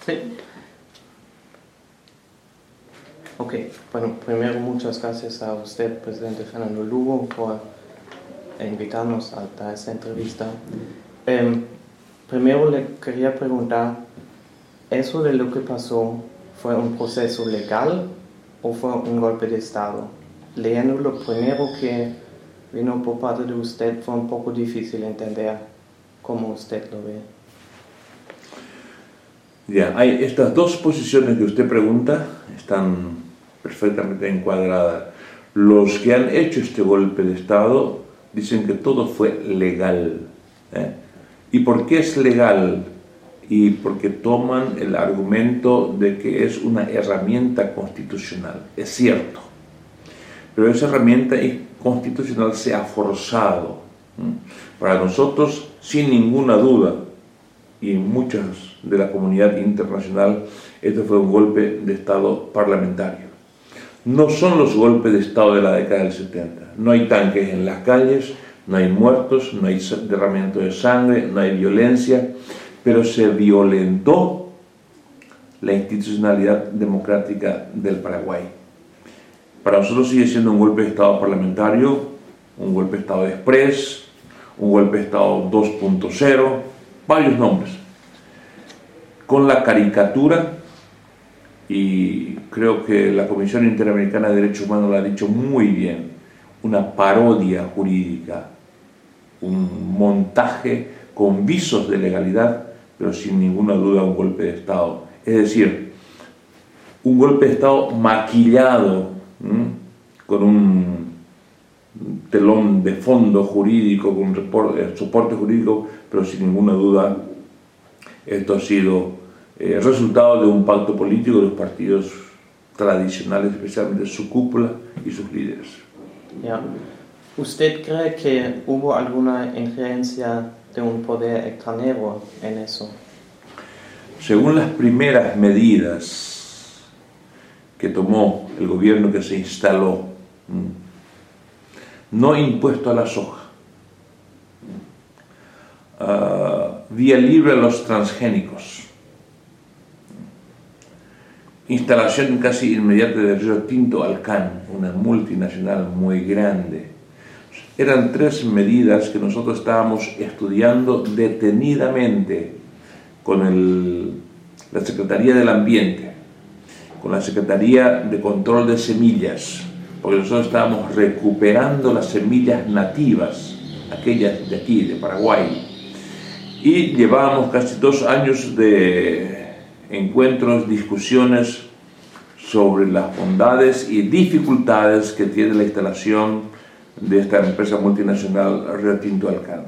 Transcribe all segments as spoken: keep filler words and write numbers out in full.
Sí. Ok, bueno, primero muchas gracias a usted, presidente Fernando Lugo, por invitarnos a dar esta entrevista. Eh, primero le quería preguntar, ¿eso de lo que pasó fue un proceso legal o fue un golpe de Estado? Leyendo lo primero que vino por parte de usted fue un poco difícil entender cómo usted lo ve. Ya, hay estas dos posiciones que usted pregunta, están perfectamente encuadradas. Los que han hecho este golpe de Estado dicen que todo fue legal. ¿eh? ¿Y por qué es legal? Y porque toman el argumento de que es una herramienta constitucional. Es cierto, pero esa herramienta constitucional se ha forzado. ¿eh? Para nosotros, sin ninguna duda, y en muchas de la comunidad internacional, esto fue un golpe de Estado parlamentario. No son los golpes de Estado de la década del setenta. No hay tanques en las calles, no hay muertos, no hay derramamiento de sangre, no hay violencia, pero se violentó la institucionalidad democrática del Paraguay. Para nosotros sigue siendo un golpe de Estado parlamentario, un golpe de Estado express, un golpe de Estado dos punto cero, varios nombres, con la caricatura, y creo que la Comisión Interamericana de Derechos Humanos lo ha dicho muy bien, una parodia jurídica, un montaje con visos de legalidad, pero sin ninguna duda un golpe de Estado. Es decir, un golpe de Estado maquillado, ¿m? con un telón de fondo jurídico, con un reporte, soporte jurídico, pero sin ninguna duda esto ha sido eh, resultado de un pacto político de los partidos tradicionales, especialmente su cúpula y sus líderes. Yeah. ¿Usted cree que hubo alguna injerencia de un poder extranjero en eso? Según las primeras medidas que tomó el gobierno que se instaló, no impuesto a la soja, uh, vía libre a los transgénicos, instalación casi inmediata de Río Tinto Alcan, una multinacional muy grande. Eran tres medidas que nosotros estábamos estudiando detenidamente con el, la Secretaría del Ambiente, con la Secretaría de Control de Semillas, porque nosotros estábamos recuperando las semillas nativas, aquellas de aquí, de Paraguay, y llevábamos casi dos años de encuentros, discusiones sobre las bondades y dificultades que tiene la instalación de esta empresa multinacional Río Tinto Alcan.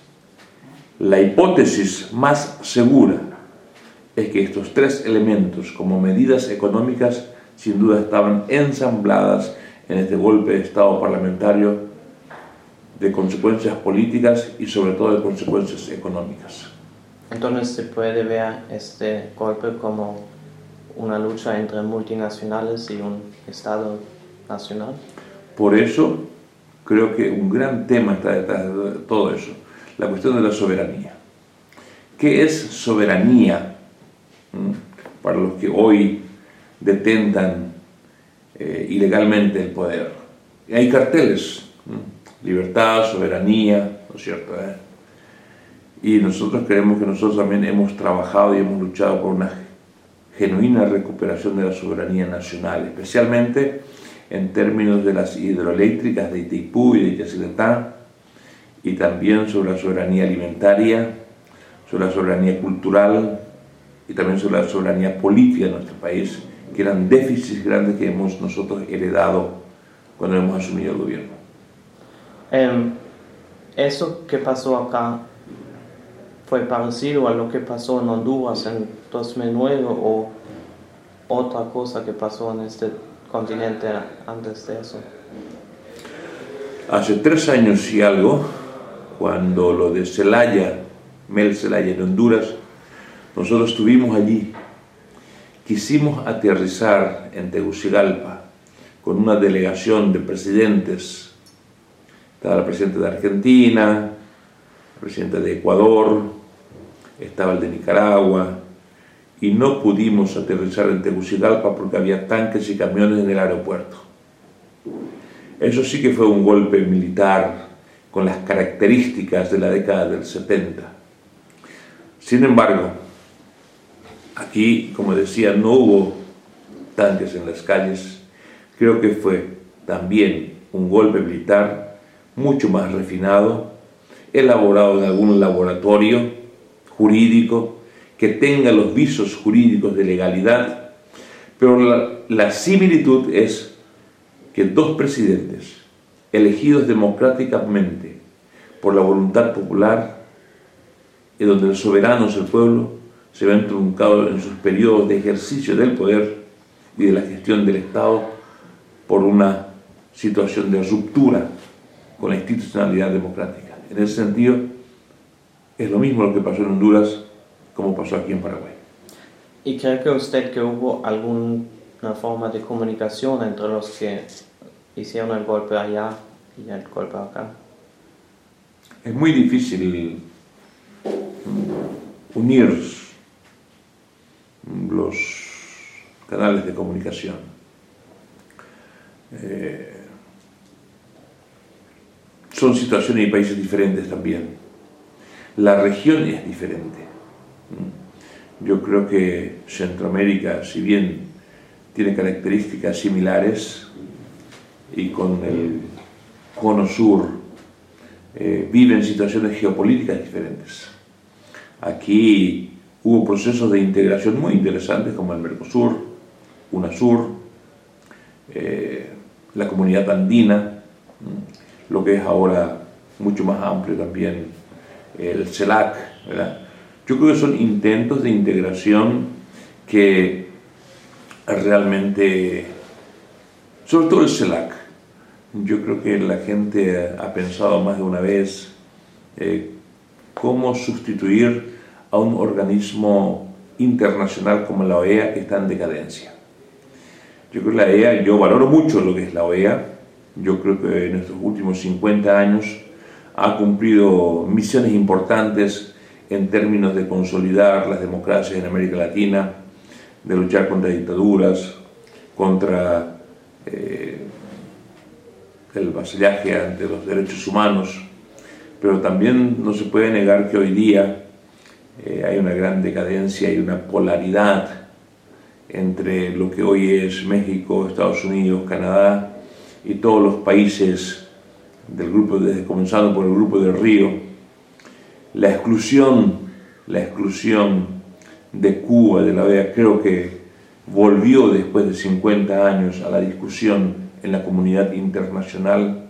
La hipótesis más segura es que estos tres elementos, como medidas económicas, sin duda estaban ensambladas en este golpe de Estado parlamentario de consecuencias políticas y sobre todo de consecuencias económicas. Entonces se puede ver este golpe como una lucha entre multinacionales y un Estado nacional. Por eso creo que un gran tema está detrás de todo eso, la cuestión de la soberanía. ¿Qué es soberanía? ¿Mm? Para los que hoy detentan eh, ilegalmente el poder. Y hay carteles, ¿Mm? libertad, soberanía, ¿no es cierto? Eh? Y nosotros creemos que nosotros también hemos trabajado y hemos luchado por una genuina recuperación de la soberanía nacional, especialmente en términos de las hidroeléctricas de Itaipú y de Yacyretá, y también sobre la soberanía alimentaria, sobre la soberanía cultural y también sobre la soberanía política de nuestro país, que eran déficits grandes que hemos nosotros heredado cuando hemos asumido el gobierno. Um, ¿Eso que pasó acá fue parecido a lo que pasó en Honduras en dos mil nueve o otra cosa que pasó en este continente antes de eso? Hace tres años y algo, cuando lo de Zelaya, Mel Zelaya en Honduras, nosotros estuvimos allí. Quisimos aterrizar en Tegucigalpa con una delegación de presidentes. Estaba el presidente de Argentina, el presidente de Ecuador, estaba el de Nicaragua, y no pudimos aterrizar en Tegucigalpa porque había tanques y camiones en el aeropuerto. Eso sí que fue un golpe militar con las características de la década del setenta. Sin embargo, aquí, como decía, no hubo tanques en las calles. Creo que fue también un golpe militar mucho más refinado, elaborado en algún laboratorio jurídico que tenga los visos jurídicos de legalidad, pero la, la similitud es que dos presidentes elegidos democráticamente por la voluntad popular, y donde el soberano es el pueblo, se ven truncados en sus periodos de ejercicio del poder y de la gestión del Estado por una situación de ruptura con la institucionalidad democrática. En ese sentido, es lo mismo lo que pasó en Honduras como pasó aquí en Paraguay. ¿Y cree que usted que hubo alguna forma de comunicación entre los que hicieron el golpe allá y el golpe acá? Es muy difícil unir los canales de comunicación. Eh, son situaciones y países diferentes también. La región es diferente. Yo creo que Centroamérica, si bien tiene características similares y con el cono sur eh, vive en situaciones geopolíticas diferentes. Aquí hubo procesos de integración muy interesantes como el Mercosur, UNASUR, eh, la comunidad andina, lo que es ahora mucho más amplio también el CELAC, ¿verdad? Yo creo que son intentos de integración que realmente, sobre todo el CELAC, yo creo que la gente ha pensado más de una vez eh, cómo sustituir a un organismo internacional como la O E A, que está en decadencia. Yo creo que la E A, yo valoro mucho lo que es la O E A, yo creo que en estos últimos cincuenta años ha cumplido misiones importantes en términos de consolidar las democracias en América Latina, de luchar contra dictaduras, contra eh, el vasallaje ante los derechos humanos, pero también no se puede negar que hoy día eh, hay una gran decadencia y una polaridad entre lo que hoy es México, Estados Unidos, Canadá y todos los países del grupo, desde comenzando por el grupo del Río. La exclusión, la exclusión de Cuba, de la O E A, creo que volvió después de cincuenta años a la discusión en la comunidad internacional,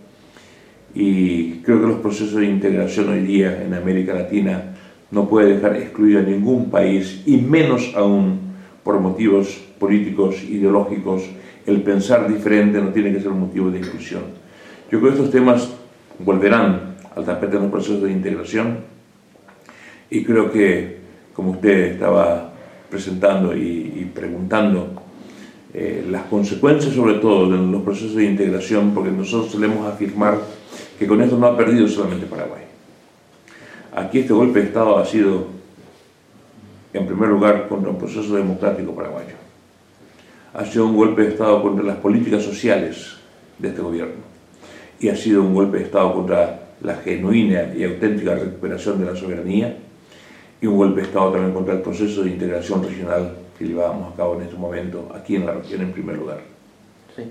y creo que los procesos de integración hoy día en América Latina no puede dejar excluido a ningún país, y menos aún por motivos políticos, ideológicos. El pensar diferente no tiene que ser un motivo de exclusión. Yo creo que estos temas volverán al tapete en los procesos de integración, y creo que, como usted estaba presentando y, y preguntando, eh, las consecuencias sobre todo de los procesos de integración, porque nosotros solemos afirmar que con esto no ha perdido solamente Paraguay. Aquí este golpe de Estado ha sido, en primer lugar, contra un proceso democrático paraguayo. Ha sido un golpe de Estado contra las políticas sociales de este gobierno, y ha sido un golpe de Estado contra la genuina y auténtica recuperación de la soberanía, y un golpe de Estado también contra el proceso de integración regional que llevábamos a cabo en este momento aquí en la región en primer lugar. Sí.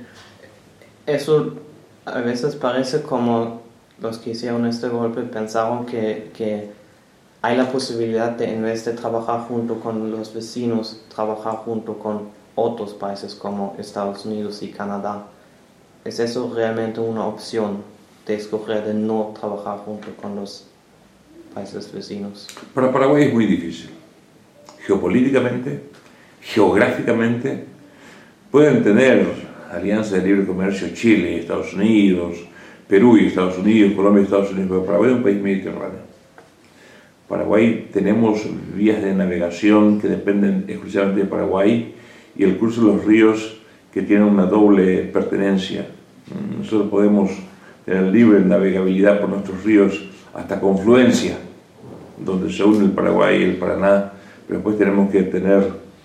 Eso a veces parece como los que hicieron este golpe pensaron que, que hay la posibilidad de, en vez de trabajar junto con los vecinos, trabajar junto con otros países como Estados Unidos y Canadá. ¿Es eso realmente una opción de escoger de no trabajar junto con los países vecinos? Para Paraguay es muy difícil. Geopolíticamente, geográficamente, pueden tener alianzas de libre comercio Chile, Estados Unidos, Perú y Estados Unidos, Colombia y Estados Unidos, pero Paraguay es un país mediterráneo. Paraguay tenemos vías de navegación que dependen exclusivamente de Paraguay, y el curso de los ríos que tienen una doble pertenencia. Nosotros podemos tener libre navegabilidad por nuestros ríos hasta Confluencia, donde se une el Paraguay y el Paraná, pero después tenemos que tener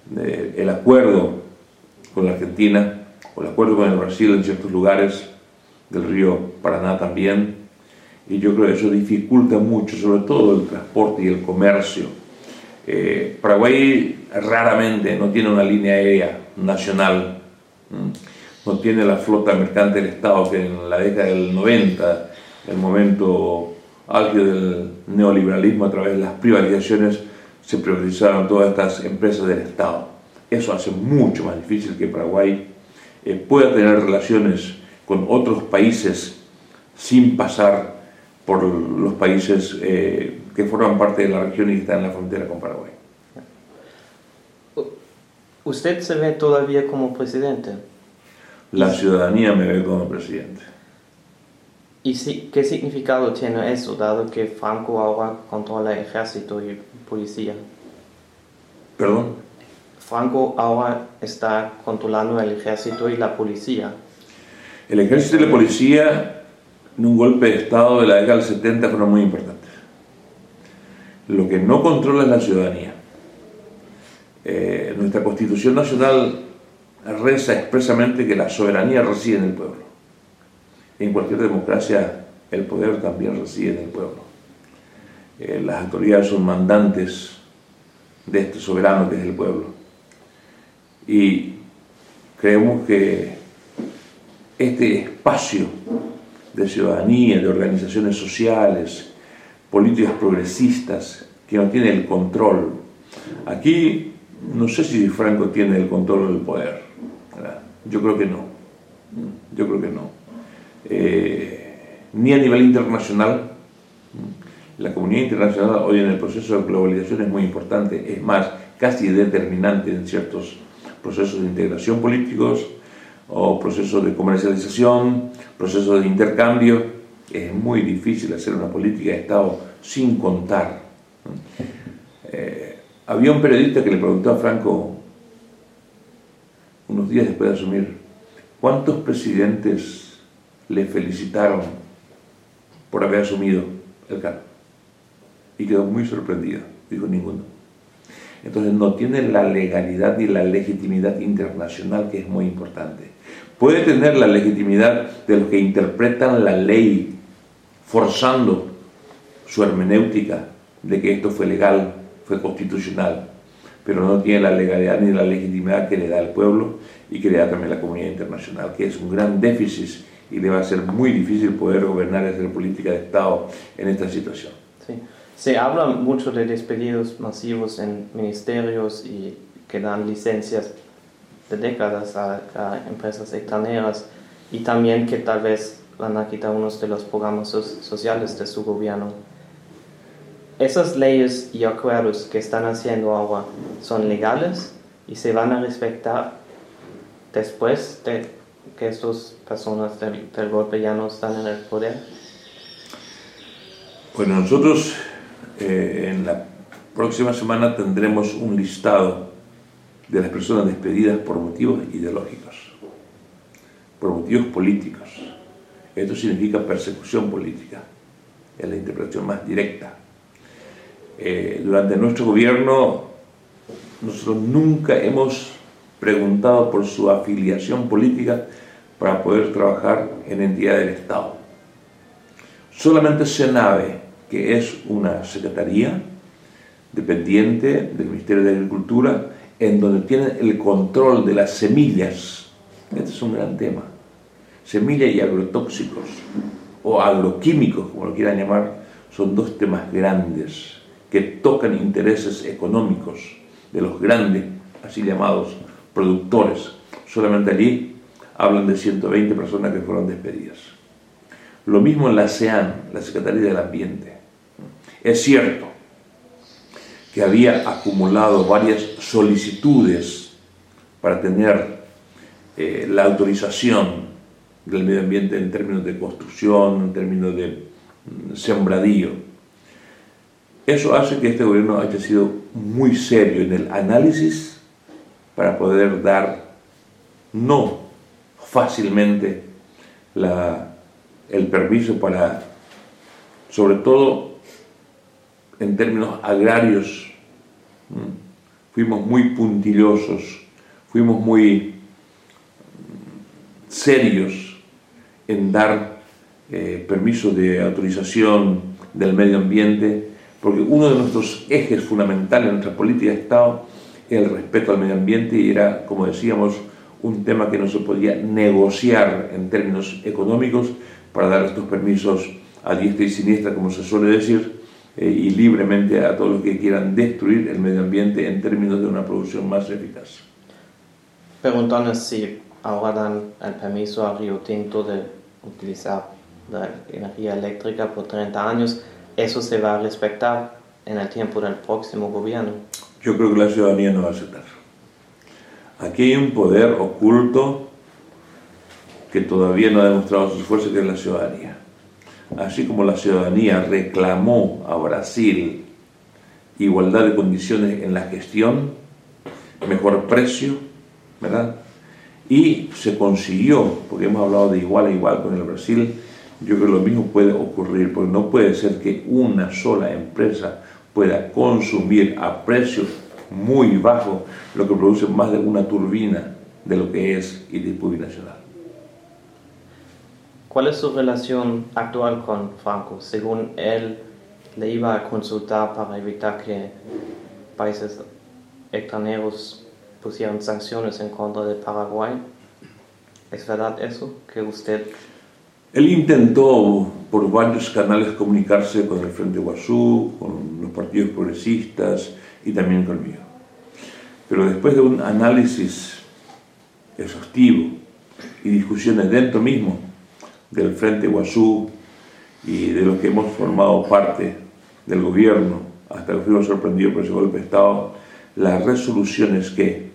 eh, el acuerdo con la Argentina, o el acuerdo con el Brasil en ciertos lugares del río Paraná también, y yo creo que eso dificulta mucho, sobre todo el transporte y el comercio. Eh, Paraguay raramente no tiene una línea aérea nacional, no tiene la flota mercante del Estado que en la década del noventa, el momento álgido del neoliberalismo, a través de las privatizaciones se privatizaron todas estas empresas del Estado. Eso hace mucho más difícil que Paraguay eh, pueda tener relaciones con otros países sin pasar por los países eh, que forman parte de la región y que están en la frontera con Paraguay. ¿Usted se ve todavía como presidente? La ciudadanía me ve como presidente. ¿Y si, qué significado tiene eso, dado que Franco ahora controla el ejército y policía? ¿Perdón? Franco ahora está controlando el ejército y la policía. El ejército y la policía en un golpe de Estado de la década del setenta fueron muy importantes. Lo que no controla es la ciudadanía. Eh, nuestra Constitución Nacional reza expresamente que la soberanía reside en el pueblo. En cualquier democracia el poder también reside en el pueblo. Eh, las autoridades son mandantes de este soberano que es el pueblo. Y creemos que este espacio de ciudadanía, de organizaciones sociales, políticas progresistas, que no tiene el control. Aquí no sé si Franco tiene el control del poder, ¿verdad? Yo creo que no. Yo creo que no. Eh, ni a nivel internacional. La comunidad internacional hoy en el proceso de globalización es muy importante, es más, casi determinante en ciertos procesos de integración políticos o procesos de comercialización, procesos de intercambio. Es muy difícil hacer una política de Estado sin contar. Eh, había un periodista que le preguntó a Franco unos días después de asumir, ¿cuántos presidentes le felicitaron por haber asumido el cargo? Y quedó muy sorprendido, dijo ninguno. Entonces no tiene la legalidad ni la legitimidad internacional, que es muy importante. Puede tener la legitimidad de los que interpretan la ley forzando su hermenéutica de que esto fue legal, fue constitucional, pero no tiene la legalidad ni la legitimidad que le da el pueblo y que le da también la comunidad internacional, que es un gran déficit y le va a ser muy difícil poder gobernar y hacer política de Estado en esta situación. Sí. Se habla mucho de despedidos masivos en ministerios y que dan licencias de décadas a, a empresas extranjeras, y también que tal vez van a quitar unos de los programas so- sociales de su gobierno. ¿Esas leyes y acuerdos que están haciendo ahora son legales y se van a respetar después de que estas personas del, del golpe ya no están en el poder? Bueno, nosotros eh, en la próxima semana tendremos un listado de las personas despedidas por motivos ideológicos, por motivos políticos. Esto significa persecución política, es la interpretación más directa. Eh, durante nuestro gobierno, nosotros nunca hemos preguntado por su afiliación política para poder trabajar en entidades del Estado. Solamente SENAVE, que es una secretaría dependiente del Ministerio de Agricultura, en donde tienen el control de las semillas. Este es un gran tema. Semillas y agrotóxicos, o agroquímicos, como lo quieran llamar, son dos temas grandes que tocan intereses económicos de los grandes, así llamados, productores. Solamente allí hablan de ciento veinte personas que fueron despedidas. Lo mismo en la SEAN, la Secretaría del Ambiente. Es cierto que había acumulado varias solicitudes para tener eh, la autorización del medio ambiente en términos de construcción, en términos de mm, sembradío. Eso hace que este gobierno haya sido muy serio en el análisis para poder dar no fácilmente la, el permiso para, sobre todo en términos agrarios, fuimos muy puntillosos, fuimos muy serios en dar eh, permisos de autorización del medio ambiente, porque uno de nuestros ejes fundamentales en nuestra política de Estado es el respeto al medio ambiente y era, como decíamos, un tema que no se podía negociar en términos económicos para dar estos permisos a diestra y siniestra, como se suele decir, eh, y libremente a todos los que quieran destruir el medio ambiente en términos de una producción más eficaz. Pero entonces, si ahora dan el permiso a Río Tinto de utilizar la energía eléctrica por treinta años, ¿eso se va a respetar en el tiempo del próximo gobierno? Yo creo que la ciudadanía no va a aceptar. Aquí hay un poder oculto que todavía no ha demostrado sus fuerzas, que es la ciudadanía. Así como la ciudadanía reclamó a Brasil igualdad de condiciones en la gestión, mejor precio, ¿verdad? Y se consiguió, porque hemos hablado de igual a igual con el Brasil, yo creo que lo mismo puede ocurrir, porque no puede ser que una sola empresa pueda consumir a precios muy bajos lo que produce más de una turbina de lo que es Itaipu Binacional. ¿Cuál es su relación actual con Franco? Según él, le iba a consultar para evitar que países extranjeros pusieran sanciones en contra de Paraguay. ¿Es verdad eso? Que usted... Él intentó por varios canales comunicarse con el Frente Guazú, con los partidos progresistas y también conmigo. Pero después de un análisis exhaustivo y discusiones dentro mismo del Frente Guazú y de los que hemos formado parte del gobierno, hasta que fuimos sorprendidos por ese golpe de Estado, la resolución es que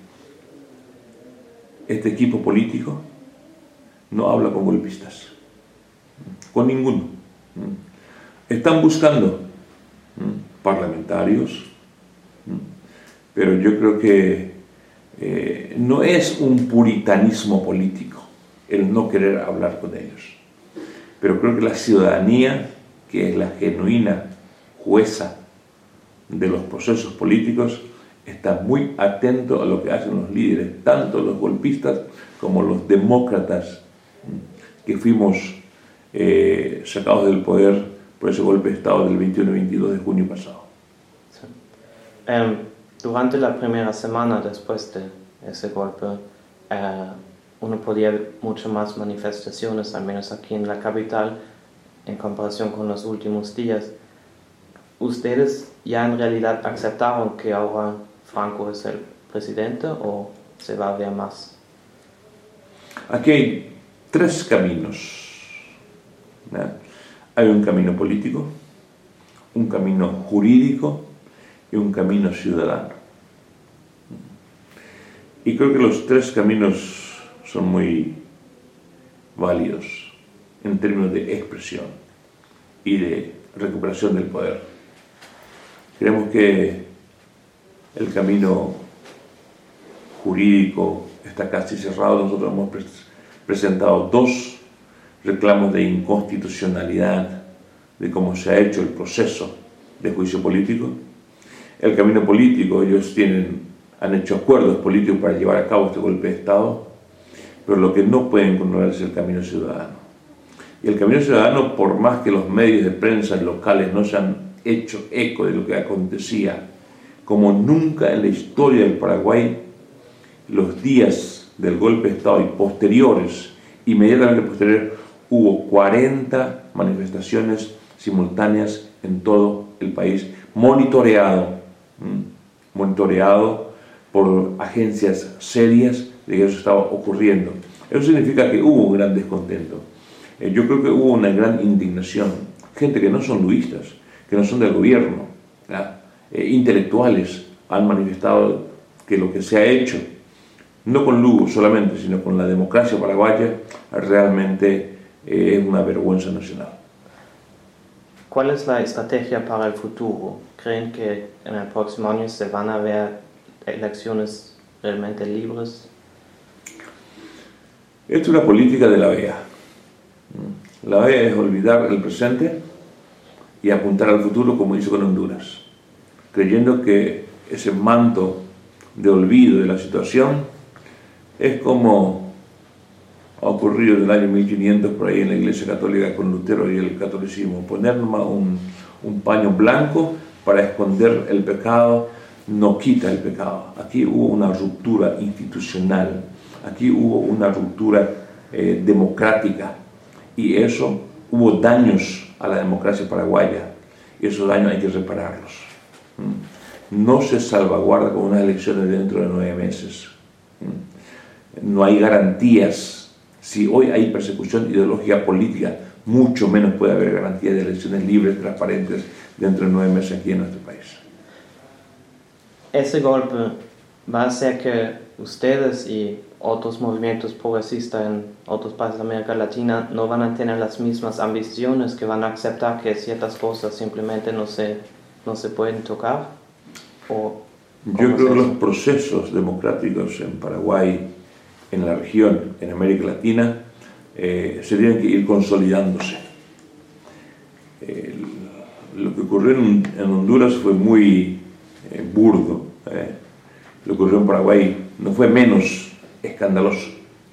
este equipo político no habla con golpistas, con ninguno. Están buscando parlamentarios, pero yo creo que eh, no es un puritanismo político el no querer hablar con ellos, pero creo que la ciudadanía, que es la genuina jueza de los procesos políticos, está muy atento a lo que hacen los líderes, tanto los golpistas como los demócratas que fuimos eh, sacados del poder por ese golpe de Estado del veintiuno y veintidós de junio pasado. Sí. Um, durante la primera semana después de ese golpe, uh, uno podía ver muchas más manifestaciones, al menos aquí en la capital, en comparación con los últimos días. ¿Ustedes ya en realidad aceptaron que ahora Franco es el presidente o se va a ver más? Aquí hay tres caminos, ¿no? Hay un camino político, un camino jurídico y un camino ciudadano. Y creo que los tres caminos son muy válidos en términos de expresión y de recuperación del poder. Creemos que el camino jurídico está casi cerrado. Nosotros hemos pre presentado dos reclamos de inconstitucionalidad de cómo se ha hecho el proceso de juicio político. El camino político, ellos tienen, han hecho acuerdos políticos para llevar a cabo este golpe de Estado, pero lo que no pueden controlar es el camino ciudadano. Y el camino ciudadano, por más que los medios de prensa locales no se han hecho eco de lo que acontecía, como nunca en la historia del Paraguay, los días del golpe de Estado y posteriores, inmediatamente posteriores, hubo cuarenta manifestaciones simultáneas en todo el país, monitoreado, ¿m? monitoreado por agencias serias de que eso estaba ocurriendo. Eso significa que hubo un gran descontento. Eh, yo creo que hubo una gran indignación. Gente que no son luistas, que no son del gobierno, eh, intelectuales han manifestado que lo que se ha hecho, no con Lugo solamente, sino con la democracia paraguaya, realmente eh, es una vergüenza nacional. ¿Cuál es la estrategia para el futuro? ¿Creen que en el próximo año se van a ver elecciones realmente libres? Esta es una política de la O E A. La O E A es olvidar el presente y apuntar al futuro, como hizo con Honduras, creyendo que ese manto de olvido de la situación, es como ha ocurrido en el año mil quinientos por ahí en la Iglesia Católica con Lutero y el catolicismo, poner un, un paño blanco para esconder el pecado no quita el pecado. Aquí hubo una ruptura institucional, aquí hubo una ruptura eh, democrática, y eso hubo daños a la democracia paraguaya, y esos daños hay que repararlos. No se salvaguarda con unas elecciones dentro de nueve meses. No hay garantías. Si hoy hay persecución ideológica política, mucho menos puede haber garantías de elecciones libres, transparentes, dentro de nueve meses aquí en nuestro país. Ese golpe va a hacer que ustedes y otros movimientos progresistas en otros países de América Latina no van a tener las mismas ambiciones, que van a aceptar que ciertas cosas simplemente no se, no se pueden tocar. ¿O Yo creo que los procesos democráticos en Paraguay, en la región, en América Latina, eh, se tienen que ir consolidándose. Eh, lo que ocurrió en, en Honduras fue muy eh, burdo. Eh. Lo que ocurrió en Paraguay no fue menos escandaloso.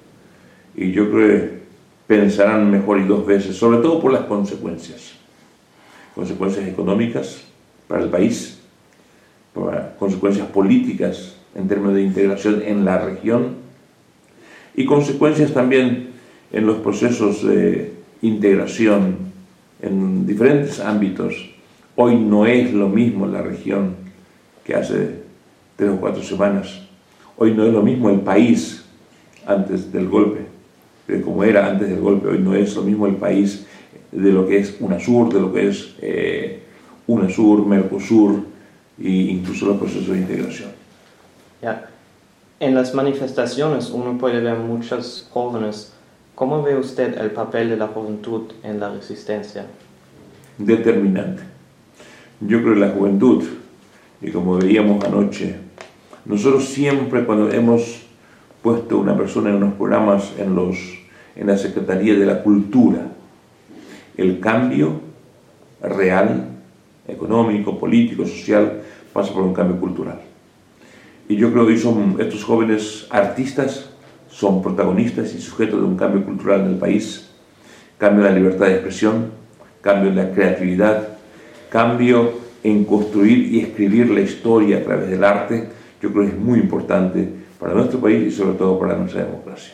Y yo creo que pensarán mejor y dos veces, sobre todo por las consecuencias. Consecuencias económicas para el país, por consecuencias políticas en términos de integración en la región, y consecuencias también en los procesos de integración en diferentes ámbitos. Hoy no es lo mismo la región que hace tres o cuatro semanas. Hoy no es lo mismo el país antes del golpe, como era antes del golpe. Hoy no es lo mismo el país de lo que es UNASUR, de lo que es eh, UNASUR, Mercosur e incluso los procesos de integración. Ya. En las manifestaciones uno puede ver muchos jóvenes. ¿Cómo ve usted el papel de la juventud en la resistencia? Determinante. Yo creo que la juventud, y como veíamos anoche, nosotros siempre cuando hemos puesto una persona en unos programas en, los, en la Secretaría de la Cultura, el cambio real, económico, político, social, pasa por un cambio cultural. Y yo creo que son, estos jóvenes artistas son protagonistas y sujetos de un cambio cultural en el país, cambio en la libertad de expresión, cambio en la creatividad, cambio en construir y escribir la historia a través del arte. Yo creo que es muy importante para nuestro país y sobre todo para nuestra democracia.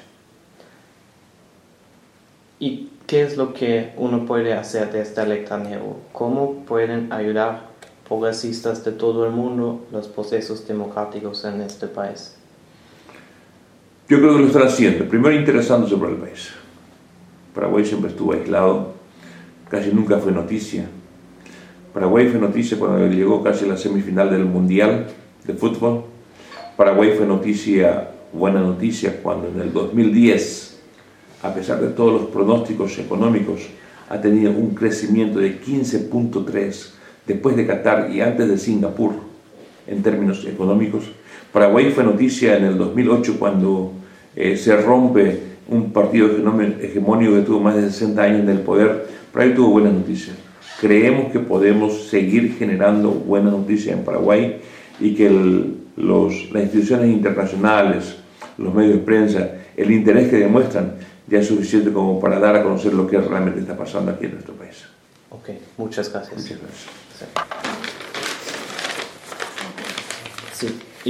¿Y qué es lo que uno puede hacer desde el extranjero? ¿Cómo pueden ayudar progresistas de todo el mundo los procesos democráticos en este país? Yo creo que lo están haciendo. Primero, interesándose por el país. Paraguay siempre estuvo aislado, casi nunca fue noticia. Paraguay fue noticia cuando llegó casi a la semifinal del Mundial de Fútbol. Paraguay fue noticia, buena noticia, cuando en el dos mil diez, a pesar de todos los pronósticos económicos, ha tenido un crecimiento de quince punto tres después de Qatar y antes de Singapur en términos económicos. Paraguay fue noticia en el dos mil ocho cuando eh, se rompe un partido hegemónico que tuvo más de sesenta años en el poder. Paraguay tuvo buenas noticias. Creemos que podemos seguir generando buenas noticias en Paraguay y que el, los, las instituciones internacionales, los medios de prensa, el interés que demuestran ya es suficiente como para dar a conocer lo que realmente está pasando aquí en nuestro país. Ok, muchas gracias. Muchas gracias. Sí. Sí.